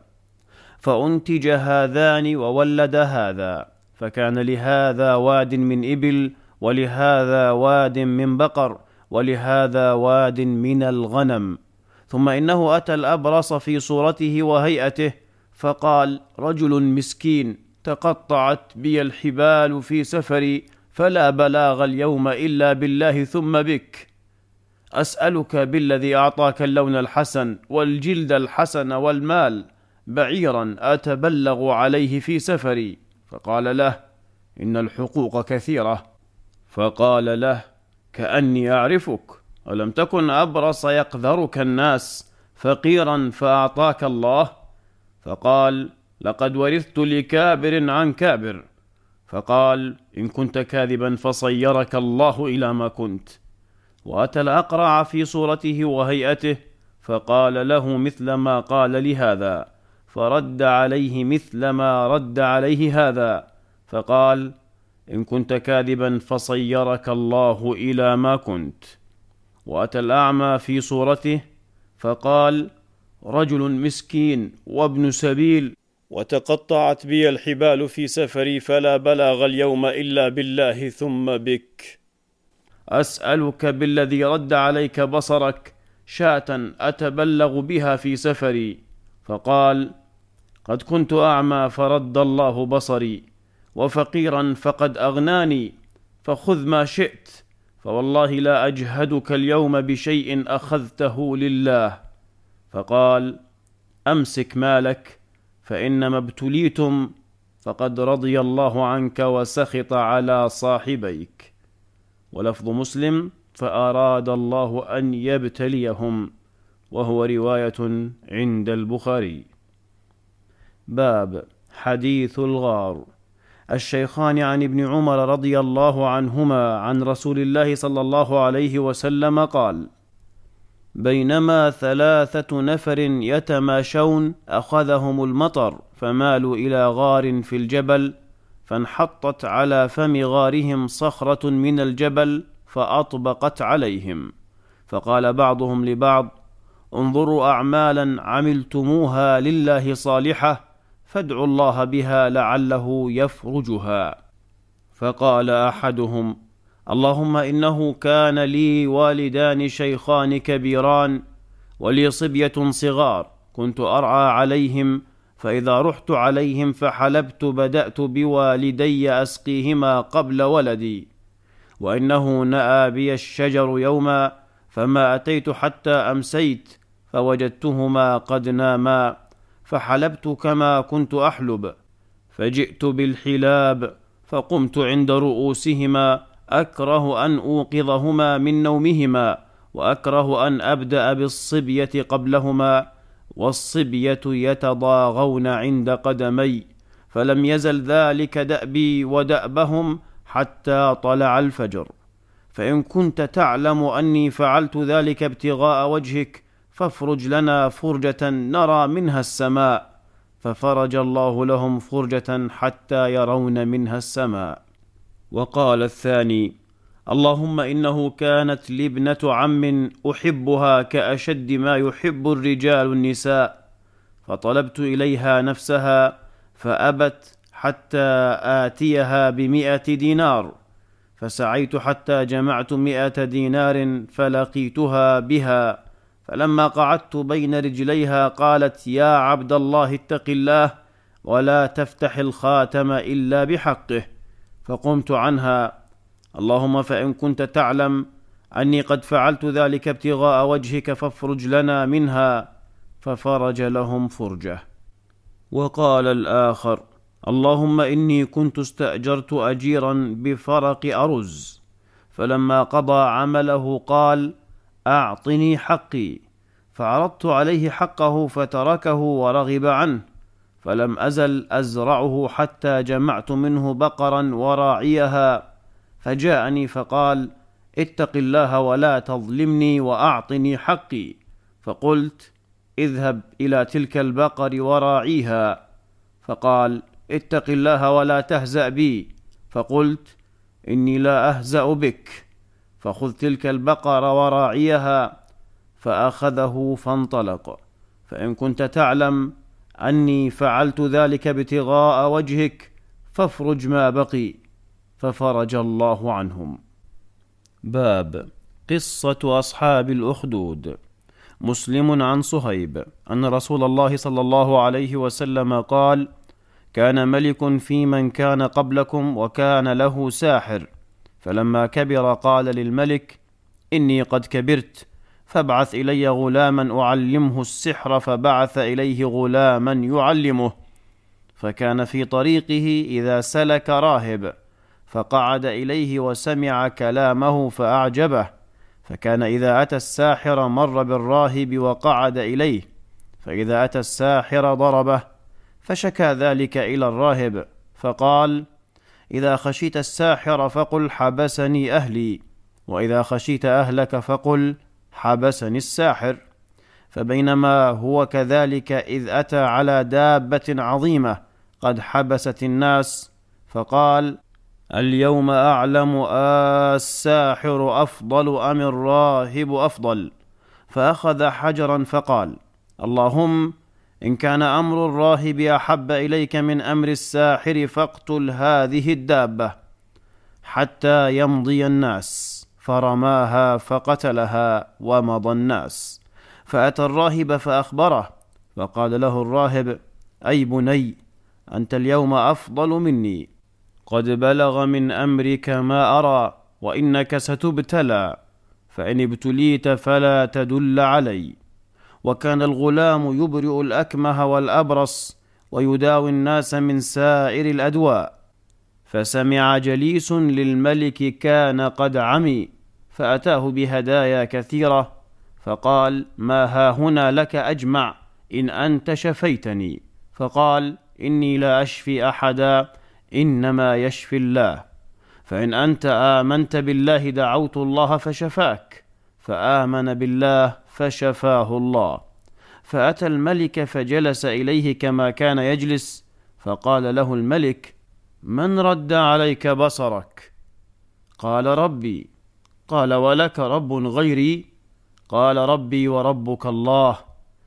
فأنتج هذان وولد هذا، فكان لهذا واد من إبل، ولهذا واد من بقر، ولهذا واد من الغنم. ثم إنه أتى الأبرص في صورته وهيئته فقال: رجل مسكين تقطعت بي الحبال في سفري فلا بلاغ اليوم إلا بالله ثم بك، أسألك بالذي أعطاك اللون الحسن والجلد الحسن والمال بعيرا أتبلغ عليه في سفري. فقال له: إن الحقوق كثيرة. فقال له: كأني أعرفك، ألم تكن أبرص يقذرك الناس فقيرا فأعطاك الله؟ فقال: لقد ورثت لكابر عن كابر. فقال: إن كنت كاذبا فصيرك الله إلى ما كنت. وأتى الأقرع في صورته وهيئته فقال له مثل ما قال لهذا، فرد عليه مثل ما رد عليه هذا، فقال: إن كنت كاذبا فصيرك الله إلى ما كنت. وأتى الأعمى في صورته فقال: رجل مسكين وابن سبيل وتقطعت بي الحبال في سفري فلا بلاغ اليوم إلا بالله ثم بك، أسألك بالذي رد عليك بصرك شاة أتبلغ بها في سفري. فقال: قد كنت أعمى فرد الله بصري، وفقيرا فقد أغناني، فخذ ما شئت، فوالله لا أجهدك اليوم بشيء أخذته لله. فقال: أمسك مالك، فإنما ابتليتم، فقد رضي الله عنك وسخط على صاحبيك. ولفظ مسلم: فأراد الله أن يبتليهم، وهو رواية عند البخاري. باب حديث الغار. الشيخان عن ابن عمر رضي الله عنهما عن رسول الله صلى الله عليه وسلم قال: بينما ثلاثة نفر يتماشون أخذهم المطر فمالوا إلى غار في الجبل، فانحطت على فم غارهم صخرة من الجبل فأطبقت عليهم، فقال بعضهم لبعض: انظروا أعمالا عملتموها لله صالحة، فادعوا الله بها لعله يفرجها. فقال أحدهم: اللهم إنه كان لي والدان شيخان كبيران ولي صبية صغار، كنت أرعى عليهم، فإذا رحت عليهم فحلبت بدأت بوالدي أسقيهما قبل ولدي، وإنه نأى بي الشجر يوما فما أتيت حتى أمسيت فوجدتهما قد ناما، فحلبت كما كنت أحلب، فجئت بالحلاب فقمت عند رؤوسهما أكره أن أوقظهما من نومهما، وأكره أن أبدأ بالصبية قبلهما، والصبية يتضاغون عند قدمي، فلم يزل ذلك دأبي ودأبهم حتى طلع الفجر. فإن كنت تعلم أني فعلت ذلك ابتغاء وجهك فافرج لنا فرجة نرى منها السماء، ففرج الله لهم فرجة حتى يرون منها السماء. وقال الثاني: اللهم إنه كانت لي ابنة عم أحبها كأشد ما يحب الرجال النساء، فطلبت إليها نفسها فأبت حتى آتيها بمئة دينار، فسعيت حتى جمعت مئة دينار فلقيتها بها، فلما قعدت بين رجليها قالت: يا عبد الله اتق الله ولا تفتح الخاتم إلا بحقه، فقمت عنها: اللهم فإن كنت تعلم أني قد فعلت ذلك ابتغاء وجهك فافرج لنا منها، ففرج لهم فرجة. وقال الآخر: اللهم إني كنت استأجرت أجيرا بفرق أرز، فلما قضى عمله قال: أعطني حقي، فعرضت عليه حقه فتركه ورغب عنه، فلم أزل أزرعه حتى جمعت منه بقرا وراعيها، فجاءني فقال: اتق الله ولا تظلمني وأعطني حقي، فقلت: اذهب إلى تلك البقر وراعيها، فقال: اتق الله ولا تهزأ بي، فقلت: إني لا أهزأ بك، فخذ تلك البقر وراعيها، فأخذه فانطلق. فإن كنت تعلم أني فعلت ذلك ابتغاء وجهك فافرج ما بقي، ففرج الله عنهم. باب قصة أصحاب الأخدود. مسلم عن صهيب أن رسول الله صلى الله عليه وسلم قال: كان ملك في من كان قبلكم وكان له ساحر، فلما كبر قال للملك: إني قد كبرت، فابعث إلي غلاما أعلمه السحر، فبعث إليه غلاما يعلمه. فكان في طريقه إذا سلك راهب فقعد إليه وسمع كلامه فأعجبه، فكان إذا أتى الساحر مر بالراهب وقعد إليه، فإذا أتى الساحر ضربه، فشكى ذلك إلى الراهب فقال: إذا خشيت الساحر فقل حبسني أهلي، وإذا خشيت أهلك فقل حبسني الساحر. فبينما هو كذلك إذ أتى على دابة عظيمة قد حبست الناس، فقال: اليوم أعلم الساحر أفضل أم الراهب أفضل؟ فأخذ حجرا فقال: اللهم إن كان أمر الراهب أحب إليك من أمر الساحر فاقتل هذه الدابة حتى يمضي الناس. فرماها فقتلها ومضى الناس. فأتى الراهب فأخبره، فقال له الراهب: أي بني، أنت اليوم أفضل مني، قد بلغ من أمرك ما أرى، وإنك ستبتلى، فإن ابتليت فلا تدل علي. وكان الغلام يبرئ الأكمه والأبرص ويداوي الناس من سائر الأدواء. فسمع جليس للملك كان قد عمي، فأتاه بهدايا كثيرة، فقال: ما ها هنا لك أجمع إن أنت شفيتني؟ فقال: إني لا أشفي أحدا، إنما يشفي الله، فإن أنت آمنت بالله دعوت الله فشفاك، فآمن بالله فشفاه الله. فأتى الملك فجلس إليه كما كان يجلس، فقال له الملك: من رد عليك بصرك؟ قال: ربي. قال: ولك رب غيري؟ قال: ربي وربك الله.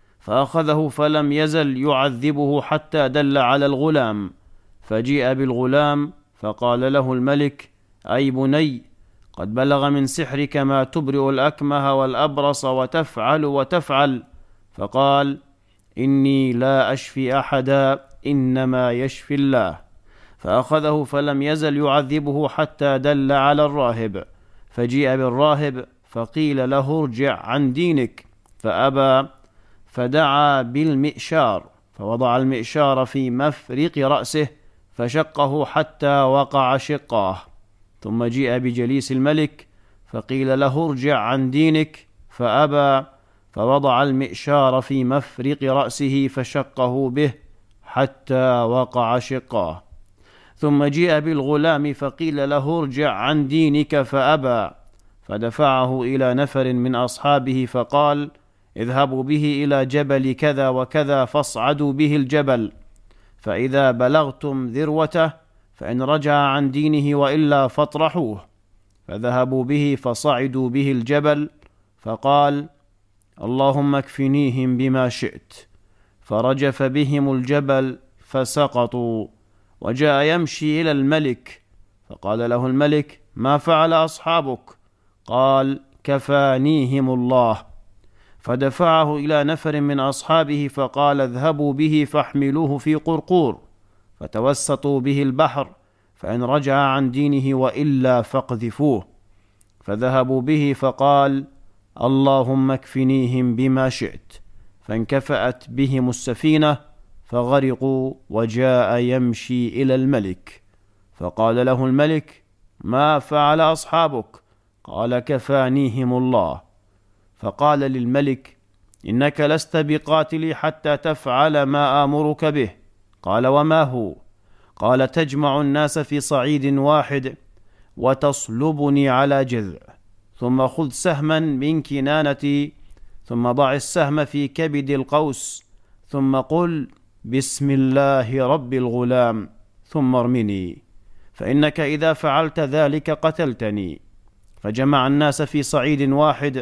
فأخذه فلم يزل يعذبه حتى دل على الغلام، فجيء بالغلام فقال له الملك: أي بني، قد بلغ من سحرك ما تبرئ الأكمه والأبرص وتفعل وتفعل. فقال: إني لا أشفي أحدا، إنما يشفي الله. فأخذه فلم يزل يعذبه حتى دل على الراهب، فجيء بالراهب فقيل له: ارجع عن دينك، فأبى، فدعا بالمئشار فوضع المئشار في مفرق رأسه فشقه حتى وقع شقاه. ثم جيء بجليس الملك فقيل له: ارجع عن دينك، فأبى، فوضع المئشار في مفرق رأسه فشقه به حتى وقع شقاه. ثم جيء بالغلام فقيل له: ارجع عن دينك، فأبى، فدفعه إلى نفر من أصحابه فقال: اذهبوا به إلى جبل كذا وكذا فاصعدوا به الجبل، فإذا بلغتم ذروته فإن رجع عن دينه وإلا فاطرحوه. فذهبوا به فصعدوا به الجبل، فقال: اللهم اكفنيهم بما شئت، فرجف بهم الجبل فسقطوا. وجاء يمشي إلى الملك، فقال له الملك: ما فعل أصحابك؟ قال: كفانيهم الله. فدفعه إلى نفر من أصحابه فقال: اذهبوا به فاحملوه في قرقور، فتوسطوا به البحر، فإن رجع عن دينه وإلا فاقذفوه. فذهبوا به فقال: اللهم اكفنيهم بما شئت، فانكفأت بهم السفينة فغرقوا. وجاء يمشي إلى الملك، فقال له الملك: ما فعل أصحابك؟ قال: كفانيهم الله. فقال للملك: إنك لست بقاتلي حتى تفعل ما آمرك به. قال: وما هو؟ قال: تجمع الناس في صعيد واحد وتصلبني على جذع، ثم خذ سهما من كنانتي، ثم ضع السهم في كبد القوس، ثم قل: بسم الله رب الغلام، ثم ارمني، فإنك إذا فعلت ذلك قتلتني. فجمع الناس في صعيد واحد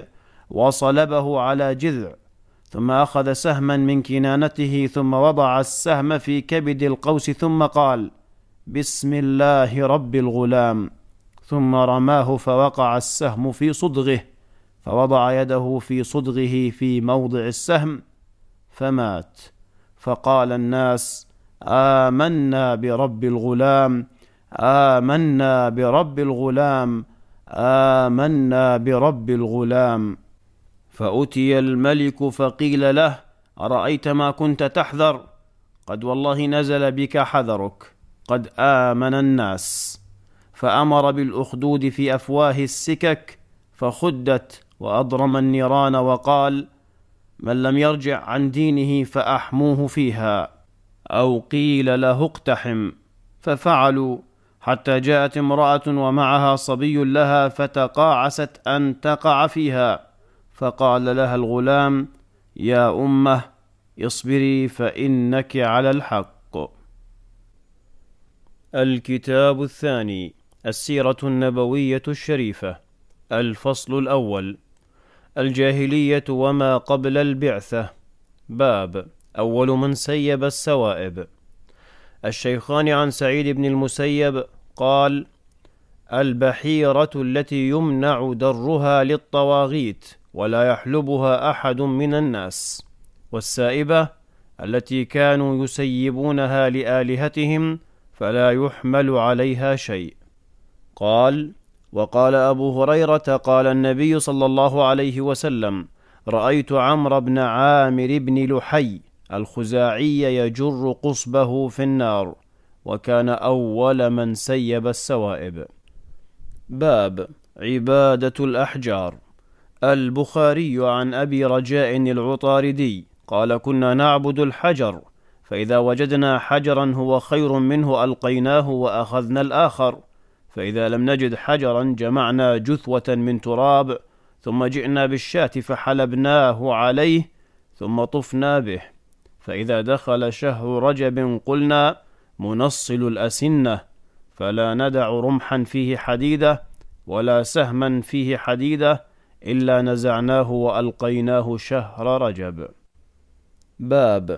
وصلبه على جذع، ثم أخذ سهما من كنانته، ثم وضع السهم في كبد القوس، ثم قال: بسم الله رب الغلام، ثم رماه فوقع السهم في صدغه، فوضع يده في صدغه في موضع السهم فمات. فقال الناس: آمنا برب الغلام، آمنا برب الغلام، آمنا برب الغلام. فأتي الملك فقيل له: أرأيت ما كنت تحذر؟ قد والله نزل بك حذرك، قد آمن الناس. فأمر بالأخدود في أفواه السكك فخدت وأضرم النيران، وقال: من لم يرجع عن دينه فأحموه فيها، أو قيل له اقتحم. ففعلوا حتى جاءت امرأة ومعها صبي لها فتقاعست أن تقع فيها، فقال لها الغلام: يا أمه اصبري فإنك على الحق. الكتاب الثاني: السيرة النبوية الشريفة. الفصل الأول: الجاهلية وما قبل البعثة. باب: أول من سيب السوائب. الشيخان عن سعيد بن المسيب قال: البحيرة التي يمنع درها للطواغيت ولا يحلبها أحد من الناس، والسائبة التي كانوا يسيبونها لآلهتهم فلا يحمل عليها شيء. قال: وقال أبو هريرة قال النبي صلى الله عليه وسلم: رأيت عمرو بن عامر بن لحي الخزاعي يجر قصبه في النار، وكان أول من سيب السوائب. باب: عبادة الأحجار. البخاري عن أبي رجاء العطاردي قال: كنا نعبد الحجر، فإذا وجدنا حجرا هو خير منه ألقيناه وأخذنا الآخر، فإذا لم نجد حجرا جمعنا جثوة من تراب، ثم جئنا بالشاة فحلبناه عليه ثم طفنا به، فإذا دخل شهر رجب قلنا: منصل الأسنة، فلا ندع رمحا فيه حديدة ولا سهما فيه حديدة إلا نزعناه وألقيناه شهر رجب. باب: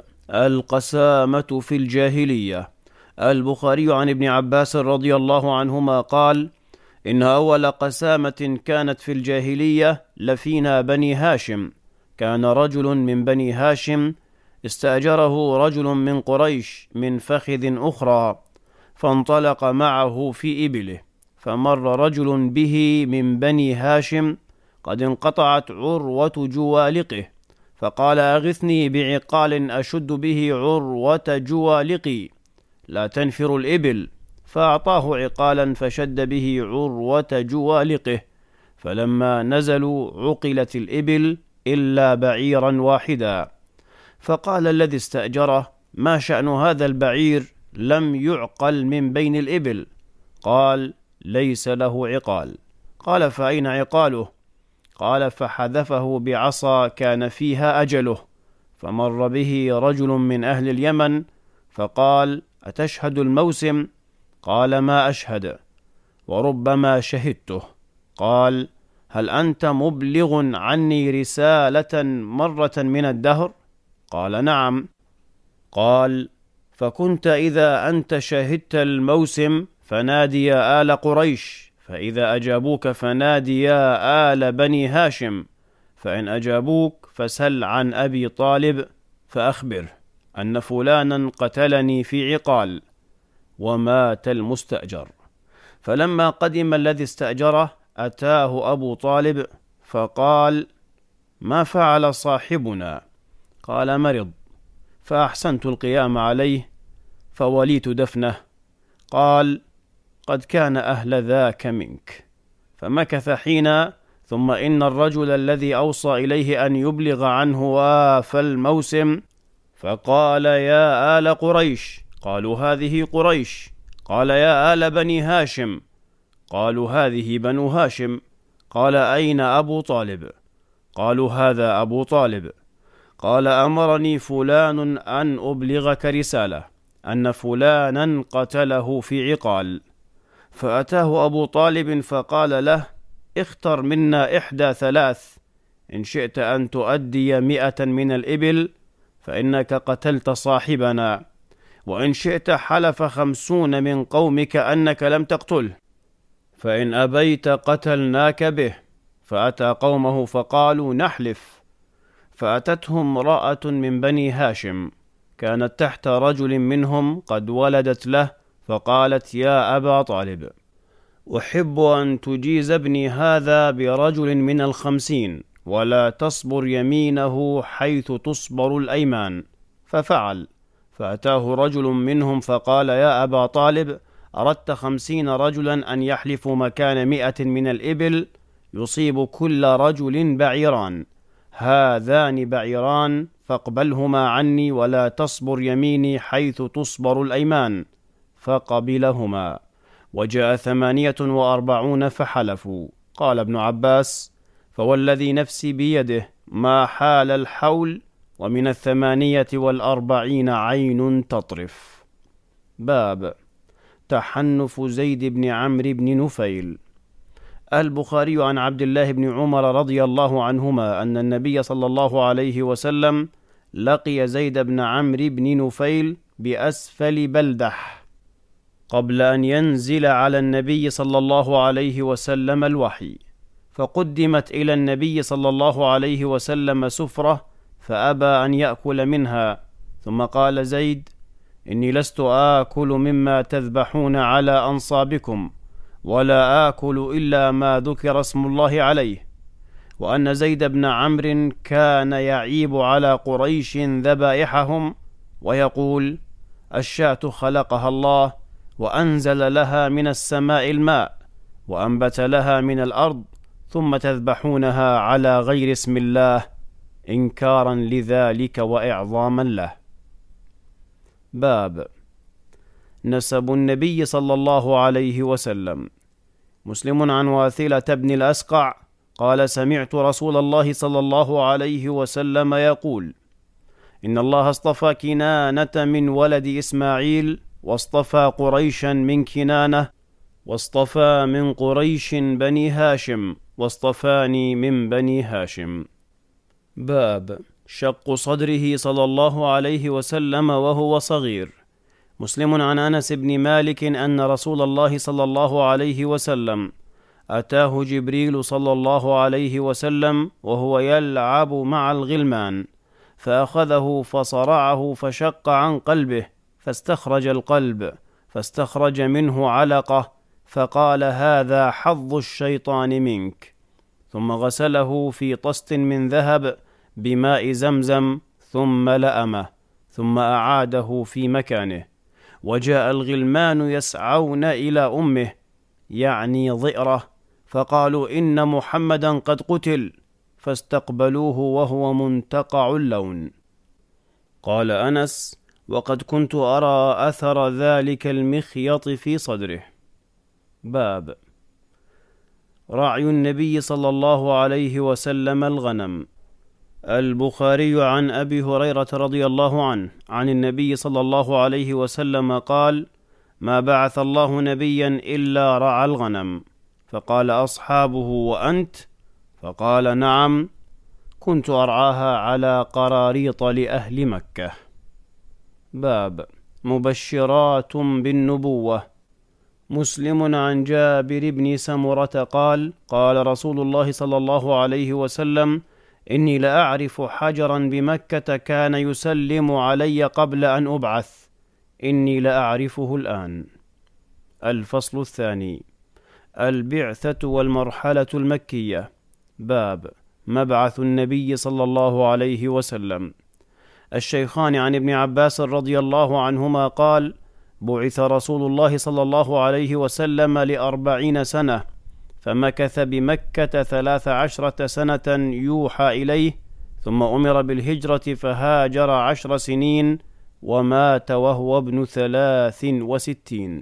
القسامة في الجاهلية. البخاري عن ابن عباس رضي الله عنهما قال: إن أول قسامة كانت في الجاهلية لفينا بني هاشم. كان رجل من بني هاشم استأجره رجل من قريش من فخذ أخرى، فانطلق معه في إبله، فمر رجل به من بني هاشم قد انقطعت عروة جوالقه، فقال: أغثني بعقال أشد به عروة جوالقي لا تنفر الإبل، فأعطاه عقالا فشد به عروة جوالقه، فلما نزلوا عقلت الإبل إلا بعيرا واحدا. فقال الذي استأجره: ما شأن هذا البعير لم يعقل من بين الإبل؟ قال: ليس له عقال. قال: فأين عقاله؟ قال: فحذفه بعصا كان فيها أجله. فمر به رجل من أهل اليمن فقال: أتشهد الموسم؟ قال: ما أشهد، وربما شهدته. قال: هل أنت مبلغ عني رسالة مرة من الدهر؟ قال: نعم. قال: فكنت إذا أنت شهدت الموسم فنادي يا آل قريش، فإذا أجابوك فنادي يا آل بني هاشم، فإن أجابوك فسل عن أبي طالب فأخبره أن فلانا قتلني في عقال، ومات المستأجر. فلما قدم الذي استأجره أتاه أبو طالب فقال: ما فعل صاحبنا؟ قال: مرض، فأحسنت القيام عليه فوليت دفنه. قال: قد كان أهل ذاك منك. فمكث حينا، ثم إن الرجل الذي أوصى إليه أن يبلغ عنه واف الموسم فقال: يا آل قريش. قالوا: هذه قريش. قال: يا آل بني هاشم. قالوا: هذه بنو هاشم. قال: أين أبو طالب؟ قالوا: هذا أبو طالب. قال: أمرني فلان أن أبلغك رسالة أن فلانا قتله في عقال. فأتاه أبو طالب فقال له: اختر منا إحدى ثلاث، إن شئت أن تؤدي مئة من الإبل فإنك قتلت صاحبنا، وإن شئت حلف خمسون من قومك أنك لم تقتله، فإن أبيت قتلناك به. فأتى قومه فقالوا نحلف، فأتتهم امرأة من بني هاشم كانت تحت رجل منهم قد ولدت له، فقالت يا أبا طالب أحب أن تجيز ابني هذا برجل من الخمسين، ولا تصبر يمينه حيث تصبر الأيمان. ففعل، فأتاه رجل منهم فقال يا أبا طالب أردت خمسين رجلا أن يحلفوا مكان مئة من الإبل، يصيب كل رجل بعيران، هذان بعيران فاقبلهما عني ولا تصبر يميني حيث تصبر الأيمان. فقبلهما، وجاء ثمانية وأربعون فحلفوا. قال ابن عباس فوالذي نفسي بيده ما حال الحول، ومن الثمانية والأربعين عين تطرف. باب تحنف زيد بن عمرو بن نفيل. البخاري عن عبد الله بن عمر رضي الله عنهما أن النبي صلى الله عليه وسلم لقي زيد بن عمرو بن نفيل بأسفل بلدح قبل أن ينزل على النبي صلى الله عليه وسلم الوحي، فقدمت إلى النبي صلى الله عليه وسلم سفرة فأبى أن يأكل منها، ثم قال زيد إني لست آكل مما تذبحون على أنصابكم، ولا آكل إلا ما ذكر اسم الله عليه، وأن زيد بن عمرو كان يعيب على قريش ذبائحهم ويقول الشاة خلقها الله وأنزل لها من السماء الماء وأنبت لها من الأرض، ثم تذبحونها على غير اسم الله إنكارا لذلك وإعظاما له. باب نسب النبي صلى الله عليه وسلم. مسلم عن واثلة بن الأسقع قال سمعت رسول الله صلى الله عليه وسلم يقول إن الله اصطفى كنانة من ولد إسماعيل، واصطفى قريشا من كنانة، واصطفى من قريش بني هاشم، واصطفاني من بني هاشم. باب شق صدره صلى الله عليه وسلم وهو صغير. مسلم عن أنس بن مالك أن رسول الله صلى الله عليه وسلم أتاه جبريل صلى الله عليه وسلم وهو يلعب مع الغلمان، فأخذه فصرعه فشق عن قلبه، فاستخرج القلب، فاستخرج منه علقة، فقال هذا حظ الشيطان منك، ثم غسله في طست من ذهب بماء زمزم، ثم لأمه، ثم أعاده في مكانه. وجاء الغلمان يسعون إلى أمه يعني ضئره، فقالوا إن محمدا قد قتل، فاستقبلوه وهو منتقع اللون. قال أنس وقد كنت أرى أثر ذلك المخيط في صدره. باب رعي النبي صلى الله عليه وسلم الغنم. البخاري عن أبي هريرة رضي الله عنه عن النبي صلى الله عليه وسلم قال ما بعث الله نبيا إلا رعى الغنم، فقال أصحابه وأنت؟ فقال نعم، كنت أرعاها على قراريط لأهل مكة. باب مبشرات بالنبوة. مسلم عن جابر بن سمرة قال قال رسول الله صلى الله عليه وسلم إني لأعرف حجرا بمكة كان يسلم علي قبل أن أبعث، إني لأعرفه الآن. الفصل الثاني البعثة والمرحلة المكية. باب مبعث النبي صلى الله عليه وسلم. الشيخان عن ابن عباس رضي الله عنهما قال بعث رسول الله صلى الله عليه وسلم لأربعين سنة، فمكث بمكة ثلاث عشرة سنة يوحى إليه، ثم أمر بالهجرة فهاجر عشر سنين، ومات وهو ابن ثلاث وستين.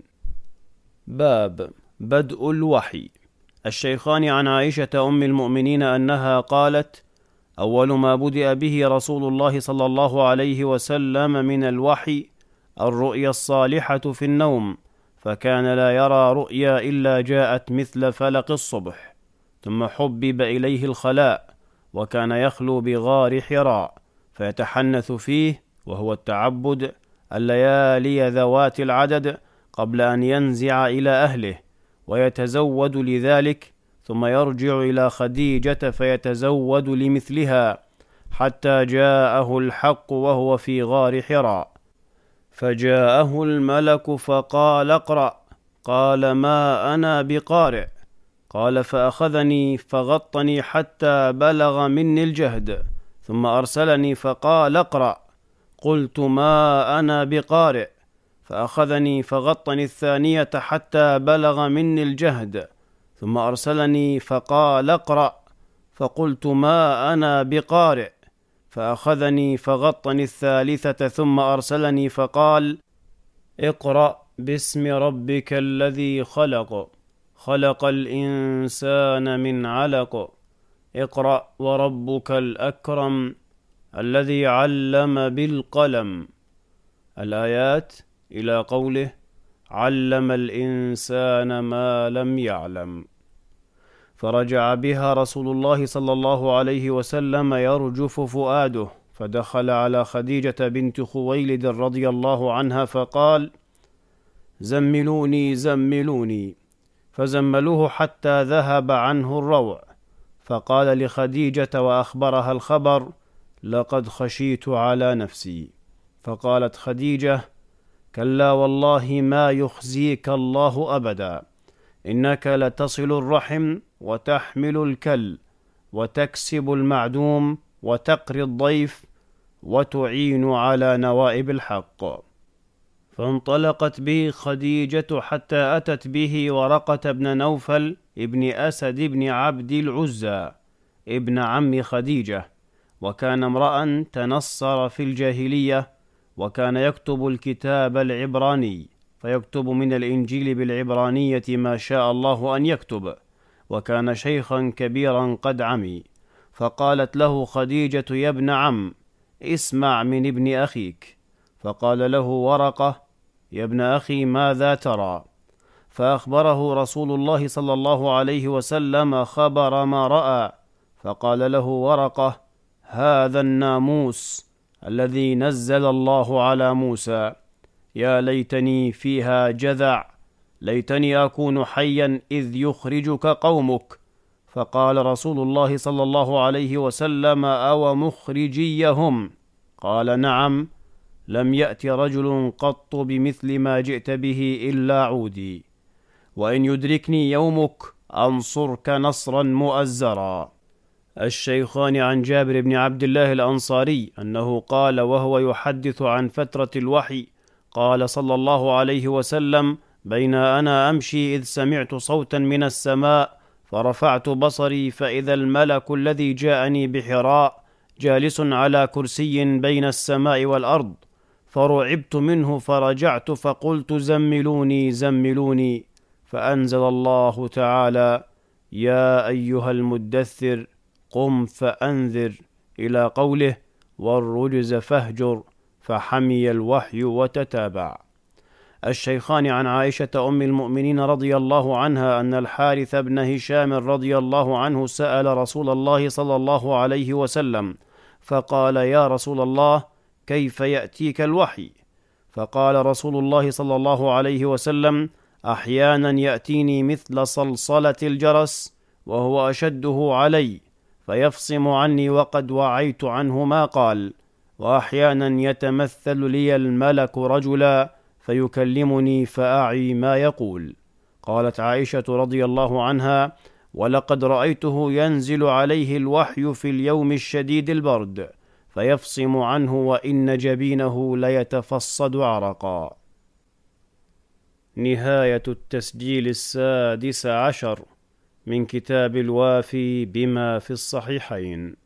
باب بدء الوحي. الشيخان عن عائشة أم المؤمنين أنها قالت أول ما بدأ به رسول الله صلى الله عليه وسلم من الوحي الرؤيا الصالحة في النوم، فكان لا يرى رؤيا إلا جاءت مثل فلق الصبح، ثم حبب إليه الخلاء، وكان يخلو بغار حراء فيتحنث فيه، وهو التعبد، الليالي ذوات العدد قبل أن ينزع إلى أهله، ويتزود لذلك، ثم يرجع إلى خديجة فيتزود لمثلها، حتى جاءه الحق وهو في غار حراء، فجاءه الملك فقال اقرأ، قال ما أنا بقارئ، قال فأخذني فغطني حتى بلغ مني الجهد، ثم أرسلني فقال اقرأ، قلت ما أنا بقارئ، فأخذني فغطني الثانية حتى بلغ مني الجهد، ثم أرسلني فقال اقرأ، فقلت ما أنا بقارئ، فأخذني فغطني الثالثة ثم أرسلني فقال اقرأ باسم ربك الذي خلق، خلق الإنسان من علق، اقرأ وربك الأكرم الذي علم بالقلم. الآيات إلى قوله علم الإنسان ما لم يعلم. فرجع بها رسول الله صلى الله عليه وسلم يرجف فؤاده، فدخل على خديجة بنت خويلد رضي الله عنها فقال زملوني زملوني، فزملوه حتى ذهب عنه الروع، فقال لخديجة وأخبرها الخبر لقد خشيت على نفسي، فقالت خديجة كلا والله ما يخزيك الله أبدا، إنك لتصل الرحم وتحمل الكل وتكسب المعدوم وتقري الضيف وتعين على نوائب الحق. فانطلقت به خديجة حتى أتت به ورقة بن نوفل ابن أسد بن عبد العزى ابن عم خديجة، وكان امرأ تنصر في الجاهلية، وكان يكتب الكتاب العبراني، فيكتب من الإنجيل بالعبرانية ما شاء الله أن يكتب، وكان شيخا كبيرا قد عمي. فقالت له خديجة يا ابن عم اسمع من ابن أخيك، فقال له ورقة يا ابن أخي ماذا ترى؟ فأخبره رسول الله صلى الله عليه وسلم خبر ما رأى، فقال له ورقة هذا الناموس الذي نزل الله على موسى، يا ليتني فيها جذع، ليتني أكون حيا إذ يخرجك قومك. فقال رسول الله صلى الله عليه وسلم أو مخرجيهم؟ قال نعم، لم يأت رجل قط بمثل ما جئت به إلا عودي، وإن يدركني يومك أنصرك نصرا مؤزرا. الشيخان عن جابر بن عبد الله الأنصاري أنه قال وهو يحدث عن فترة الوحي، قال صلى الله عليه وسلم بين أنا أمشي إذ سمعت صوتا من السماء، فرفعت بصري فإذا الملك الذي جاءني بحراء جالس على كرسي بين السماء والأرض، فرعبت منه فرجعت فقلت زملوني زملوني، فأنزل الله تعالى يا أيها المدثر قم فأنذر إلى قوله والرجز فاهجر، فحمي الوحي وتتابع. الشيخان عن عائشة أم المؤمنين رضي الله عنها أن الحارث بن هشام رضي الله عنه سأل رسول الله صلى الله عليه وسلم فقال يا رسول الله كيف يأتيك الوحي؟ فقال رسول الله صلى الله عليه وسلم أحيانا يأتيني مثل صلصلة الجرس وهو أشده علي فيفصم عني وقد وعيت عنه ما قال، وأحيانا يتمثل لي الملك رجلا فيكلمني فأعي ما يقول. قالت عائشة رضي الله عنها ولقد رأيته ينزل عليه الوحي في اليوم الشديد البرد فيفصم عنه وإن جبينه ليتفصد عرقا. نهاية التسجيل السادس عشر من كتاب الوافي بما في الصحيحين.